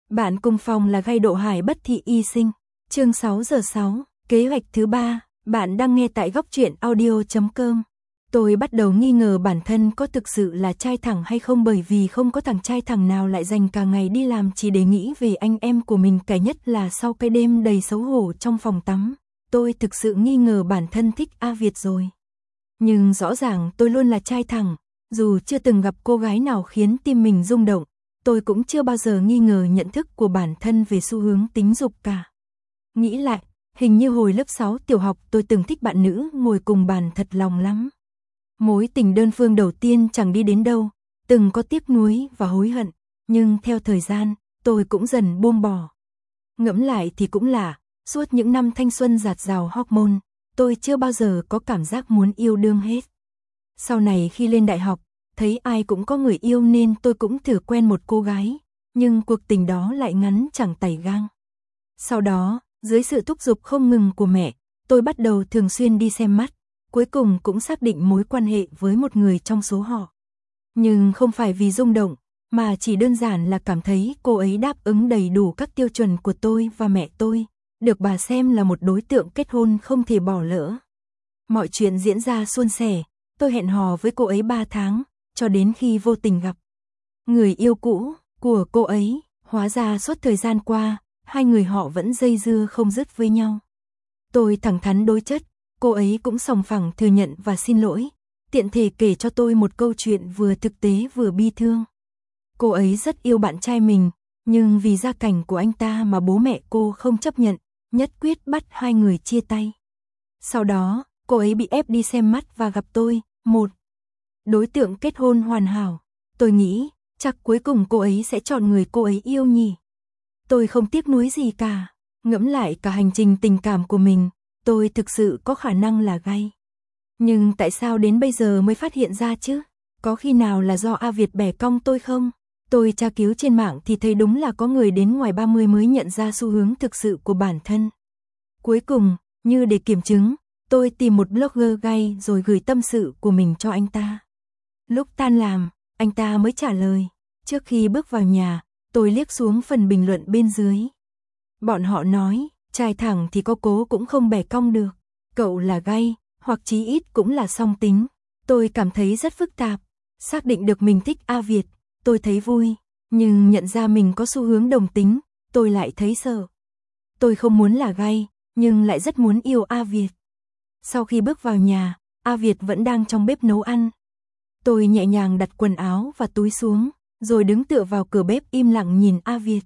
Bạn cùng phòng là gay Độ Hải Bất Thị Y Sinh. Chương 6/6, kế hoạch thứ 3, bạn đang nghe tại góc truyện audio.com. Tôi bắt đầu nghi ngờ bản thân có thực sự là trai thẳng hay không, bởi vì không có thằng trai thẳng nào lại dành cả ngày đi làm chỉ để nghĩ về anh em của mình, cái nhất là sau cái đêm đầy xấu hổ trong phòng tắm. Tôi thực sự nghi ngờ bản thân thích A Việt rồi. Nhưng rõ ràng tôi luôn là trai thẳng, dù chưa từng gặp cô gái nào khiến tim mình rung động, tôi cũng chưa bao giờ nghi ngờ nhận thức của bản thân về xu hướng tính dục cả. Nghĩ lại, hình như hồi lớp 6 tiểu học tôi từng thích bạn nữ ngồi cùng bàn thật lòng lắm. Mối tình đơn phương đầu tiên chẳng đi đến đâu, từng có tiếc nuối và hối hận, nhưng theo thời gian, tôi cũng dần buông bỏ. Ngẫm lại thì cũng lạ, suốt những năm thanh xuân dạt dào hormone, tôi chưa bao giờ có cảm giác muốn yêu đương hết. Sau này khi lên đại học, thấy ai cũng có người yêu nên tôi cũng thử quen một cô gái, nhưng cuộc tình đó lại ngắn chẳng tày gang. Sau đó, dưới sự thúc giục không ngừng của mẹ, tôi bắt đầu thường xuyên đi xem mắt, cuối cùng cũng xác định mối quan hệ với một người trong số họ. Nhưng không phải vì rung động, mà chỉ đơn giản là cảm thấy cô ấy đáp ứng đầy đủ các tiêu chuẩn của tôi và mẹ tôi, được bà xem là một đối tượng kết hôn không thể bỏ lỡ. Mọi chuyện diễn ra suôn sẻ, tôi hẹn hò với cô ấy 3 tháng, cho đến khi vô tình gặp người yêu cũ của cô ấy. Hóa ra suốt thời gian qua, hai người họ vẫn dây dưa không dứt với nhau. Tôi thẳng thắn đối chất, cô ấy cũng sòng phẳng thừa nhận và xin lỗi, tiện thể kể cho tôi một câu chuyện vừa thực tế vừa bi thương. Cô ấy rất yêu bạn trai mình, nhưng vì gia cảnh của anh ta mà bố mẹ cô không chấp nhận, nhất quyết bắt hai người chia tay. Sau đó, cô ấy bị ép đi xem mắt và gặp tôi, một đối tượng kết hôn hoàn hảo. Tôi nghĩ, chắc cuối cùng cô ấy sẽ chọn người cô ấy yêu nhỉ. Tôi không tiếc nuối gì cả. Ngẫm lại cả hành trình tình cảm của mình, tôi thực sự có khả năng là gay. Nhưng tại sao đến bây giờ mới phát hiện ra chứ? Có khi nào là do A Việt bẻ cong tôi không? Tôi tra cứu trên mạng thì thấy đúng là có người đến ngoài 30 mới nhận ra xu hướng thực sự của bản thân. Cuối cùng, như để kiểm chứng, tôi tìm một blogger gay rồi gửi tâm sự của mình cho anh ta. Lúc tan làm, anh ta mới trả lời. Trước khi bước vào nhà, tôi liếc xuống phần bình luận bên dưới. Bọn họ nói, trai thẳng thì có cố cũng không bẻ cong được. Cậu là gay, hoặc chí ít cũng là song tính. Tôi cảm thấy rất phức tạp. Xác định được mình thích A Việt, tôi thấy vui. Nhưng nhận ra mình có xu hướng đồng tính, tôi lại thấy sợ. Tôi không muốn là gay, nhưng lại rất muốn yêu A Việt. Sau khi bước vào nhà, A Việt vẫn đang trong bếp nấu ăn. Tôi nhẹ nhàng đặt quần áo và túi xuống, rồi đứng tựa vào cửa bếp im lặng nhìn A Việt.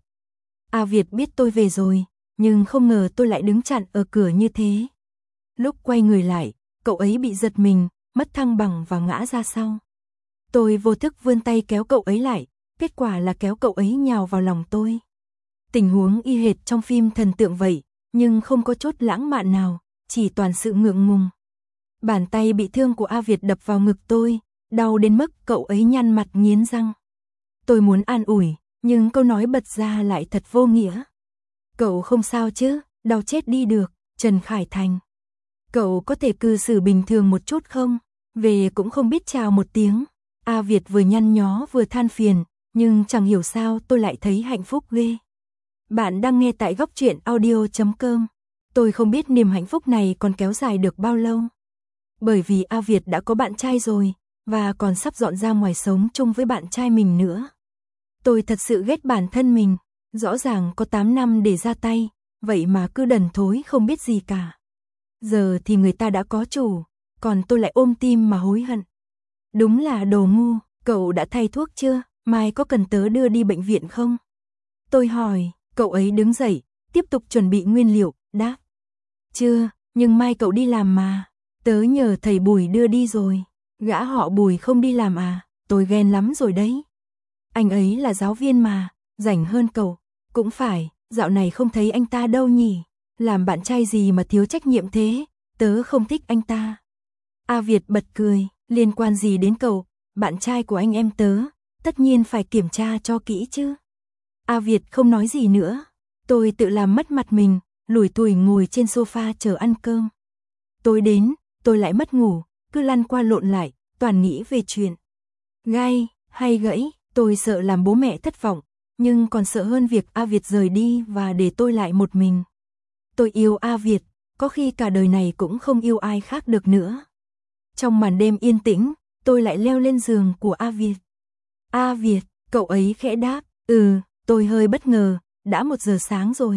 A Việt biết tôi về rồi, nhưng không ngờ tôi lại đứng chặn ở cửa như thế. Lúc quay người lại, cậu ấy bị giật mình, mất thăng bằng và ngã ra sau. Tôi vô thức vươn tay kéo cậu ấy lại, kết quả là kéo cậu ấy nhào vào lòng tôi. Tình huống y hệt trong phim thần tượng vậy, nhưng không có chút lãng mạn nào, chỉ toàn sự ngượng ngùng. Bàn tay bị thương của A Việt đập vào ngực tôi, đau đến mức cậu ấy nhăn mặt nghiến răng. Tôi muốn an ủi, nhưng câu nói bật ra lại thật vô nghĩa. Cậu không sao chứ, đau chết đi được, Trần Khải Thành. Cậu có thể cư xử bình thường một chút không? Về cũng không biết chào một tiếng. A Việt vừa nhăn nhó vừa than phiền, nhưng chẳng hiểu sao tôi lại thấy hạnh phúc ghê. Bạn đang nghe tại góc truyện audio.com. Tôi không biết niềm hạnh phúc này còn kéo dài được bao lâu. Bởi vì A Việt đã có bạn trai rồi, và còn sắp dọn ra ngoài sống chung với bạn trai mình nữa. Tôi thật sự ghét bản thân mình, rõ ràng có 8 năm để ra tay, vậy mà cứ đần thối không biết gì cả. Giờ thì người ta đã có chủ, còn tôi lại ôm tim mà hối hận. Đúng là đồ ngu. Cậu đã thay thuốc chưa? Mai có cần tớ đưa đi bệnh viện không? Tôi hỏi, cậu ấy đứng dậy, tiếp tục chuẩn bị nguyên liệu, đáp. Chưa, nhưng mai cậu đi làm mà. Tớ nhờ thầy Bùi đưa đi rồi. Gã họ Bùi không đi làm à? Tôi ghen lắm rồi đấy. Anh ấy là giáo viên mà, rảnh hơn cậu. Cũng phải, dạo này không thấy anh ta đâu nhỉ. Làm bạn trai gì mà thiếu trách nhiệm thế? Tớ không thích anh ta. A Việt bật cười, liên quan gì đến cậu? Bạn trai của anh em tớ, tất nhiên phải kiểm tra cho kỹ chứ. A Việt không nói gì nữa. Tôi tự làm mất mặt mình, lủi thủi ngồi trên sofa chờ ăn cơm. Tối đến, tôi lại mất ngủ, cứ lăn qua lộn lại, toàn nghĩ về chuyện gay hay gẫy. Tôi sợ làm bố mẹ thất vọng, nhưng còn sợ hơn việc A Việt rời đi và để tôi lại một mình. Tôi yêu A Việt, có khi cả đời này cũng không yêu ai khác được nữa. Trong màn đêm yên tĩnh, tôi lại leo lên giường của A Việt. A Việt, cậu ấy khẽ đáp, tôi hơi bất ngờ, đã 1 giờ sáng rồi.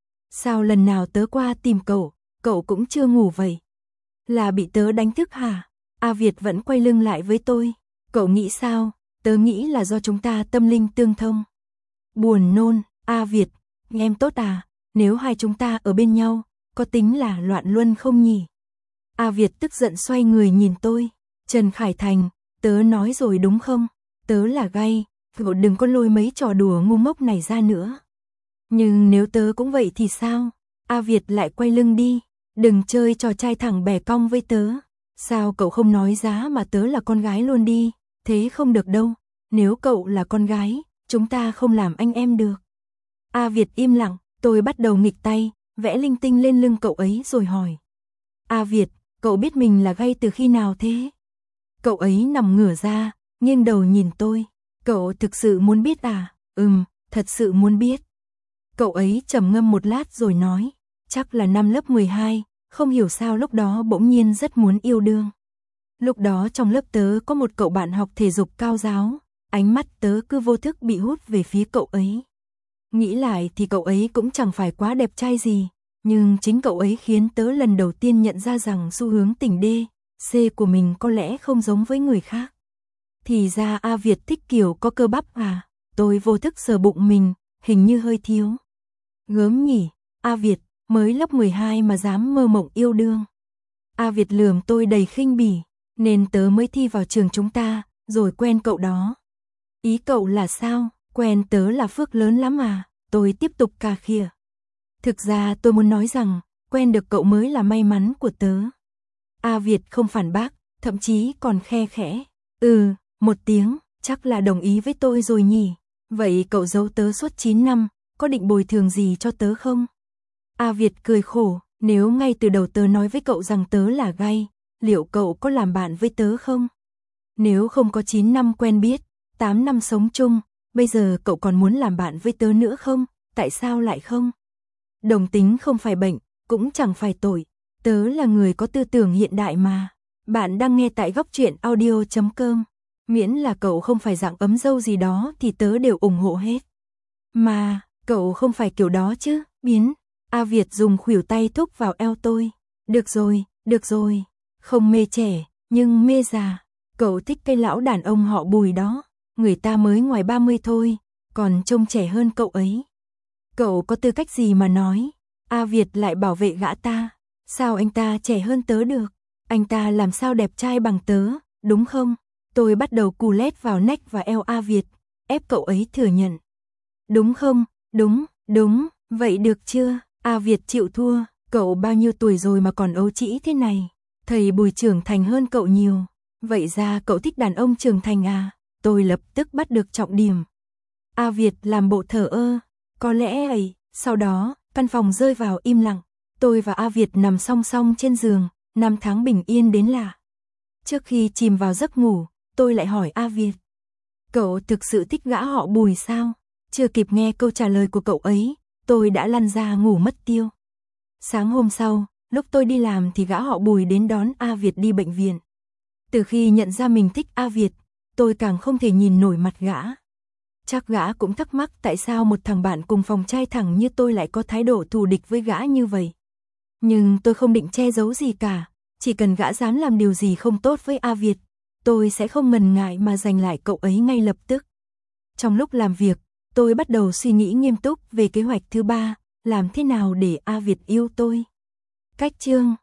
Sao lần nào tớ qua tìm cậu cũng chưa ngủ vậy? Là bị tớ đánh thức hả? A Việt vẫn quay lưng lại với tôi. Cậu nghĩ sao? Tớ nghĩ là do chúng ta tâm linh tương thông. Buồn nôn, A Việt, em tốt à? Nếu hai chúng ta ở bên nhau, có tính là loạn luân không nhỉ? A Việt tức giận xoay người nhìn tôi. Trần Khải Thành, tớ nói rồi đúng không? Tớ là gay, cậu đừng có lôi mấy trò đùa ngu ngốc này ra nữa. Nhưng nếu tớ cũng vậy thì sao? A Việt lại quay lưng đi. Đừng chơi trò trai thẳng bẻ cong với tớ. Sao cậu không nói giá mà tớ là con gái luôn đi? Thế không được đâu. Nếu cậu là con gái, chúng ta không làm anh em được. A Việt im lặng, tôi bắt đầu nghịch tay, vẽ linh tinh lên lưng cậu ấy rồi hỏi. A Việt, cậu biết mình là gay từ khi nào thế? Cậu ấy nằm ngửa ra, nghiêng đầu nhìn tôi. Cậu thực sự muốn biết à? Thật sự muốn biết. Cậu ấy trầm ngâm một lát rồi nói. Chắc là năm lớp 12, không hiểu sao lúc đó bỗng nhiên rất muốn yêu đương. Lúc đó trong lớp tớ có một cậu bạn học thể dục cao ráo, ánh mắt tớ cứ vô thức bị hút về phía cậu ấy. Nghĩ lại thì cậu ấy cũng chẳng phải quá đẹp trai gì, nhưng chính cậu ấy khiến tớ lần đầu tiên nhận ra rằng xu hướng tình D, C của mình có lẽ không giống với người khác. Thì ra A Việt thích kiểu có cơ bắp à? Tôi vô thức sờ bụng mình, hình như hơi thiếu. Gớm nhỉ, A Việt, mới lớp 12 mà dám mơ mộng yêu đương. A Việt lườm tôi đầy khinh bỉ, nên tớ mới thi vào trường chúng ta, rồi quen cậu đó. Ý cậu là sao? Quen tớ là phước lớn lắm à? Tôi tiếp tục cà khịa. Thực ra tôi muốn nói rằng, quen được cậu mới là may mắn của tớ. A Việt không phản bác, thậm chí còn khe khẽ. Một tiếng, chắc là đồng ý với tôi rồi nhỉ. Vậy cậu giấu tớ suốt 9 năm, có định bồi thường gì cho tớ không? A Việt cười khổ, nếu ngay từ đầu tớ nói với cậu rằng tớ là gay, liệu cậu có làm bạn với tớ không? Nếu không có 9 năm quen biết, 8 năm sống chung, bây giờ cậu còn muốn làm bạn với tớ nữa không? Tại sao lại không? Đồng tính không phải bệnh, cũng chẳng phải tội. Tớ là người có tư tưởng hiện đại mà. Bạn đang nghe tại góc truyện audio.com. Miễn là cậu không phải dạng ấm dâu gì đó thì tớ đều ủng hộ hết. Mà, cậu không phải kiểu đó chứ, biến. A Việt dùng khuỷu tay thúc vào eo tôi. Được rồi. Không mê trẻ, nhưng mê già. Cậu thích cây lão đàn ông họ Bùi đó. Người ta mới ngoài 30 thôi, còn trông trẻ hơn cậu ấy. Cậu có tư cách gì mà nói? A Việt lại bảo vệ gã ta. Sao anh ta trẻ hơn tớ được? Anh ta làm sao đẹp trai bằng tớ, đúng không? Tôi bắt đầu cù lét vào nách và eo A Việt, ép cậu ấy thừa nhận. Đúng không? Đúng, vậy được chưa? A Việt chịu thua, cậu bao nhiêu tuổi rồi mà còn ấu trĩ thế này? Thầy Bùi trưởng thành hơn cậu nhiều. Vậy ra cậu thích đàn ông trưởng thành à? Tôi lập tức bắt được trọng điểm. A Việt làm bộ thờ ơ. Có lẽ ấy, sau đó, căn phòng rơi vào im lặng. Tôi và A Việt nằm song song trên giường, năm tháng bình yên đến lạ. Trước khi chìm vào giấc ngủ, tôi lại hỏi A Việt. Cậu thực sự thích gã họ Bùi sao? Chưa kịp nghe câu trả lời của cậu ấy, tôi đã lăn ra ngủ mất tiêu. Sáng hôm sau, lúc tôi đi làm thì gã họ Bùi đến đón A Việt đi bệnh viện. Từ khi nhận ra mình thích A Việt, tôi càng không thể nhìn nổi mặt gã. Chắc gã cũng thắc mắc tại sao một thằng bạn cùng phòng trai thẳng như tôi lại có thái độ thù địch với gã như vậy. Nhưng tôi không định che giấu gì cả, chỉ cần gã dám làm điều gì không tốt với A Việt, tôi sẽ không ngần ngại mà giành lại cậu ấy ngay lập tức. Trong lúc làm việc, tôi bắt đầu suy nghĩ nghiêm túc về kế hoạch thứ 3, làm thế nào để A Việt yêu tôi. Cách chương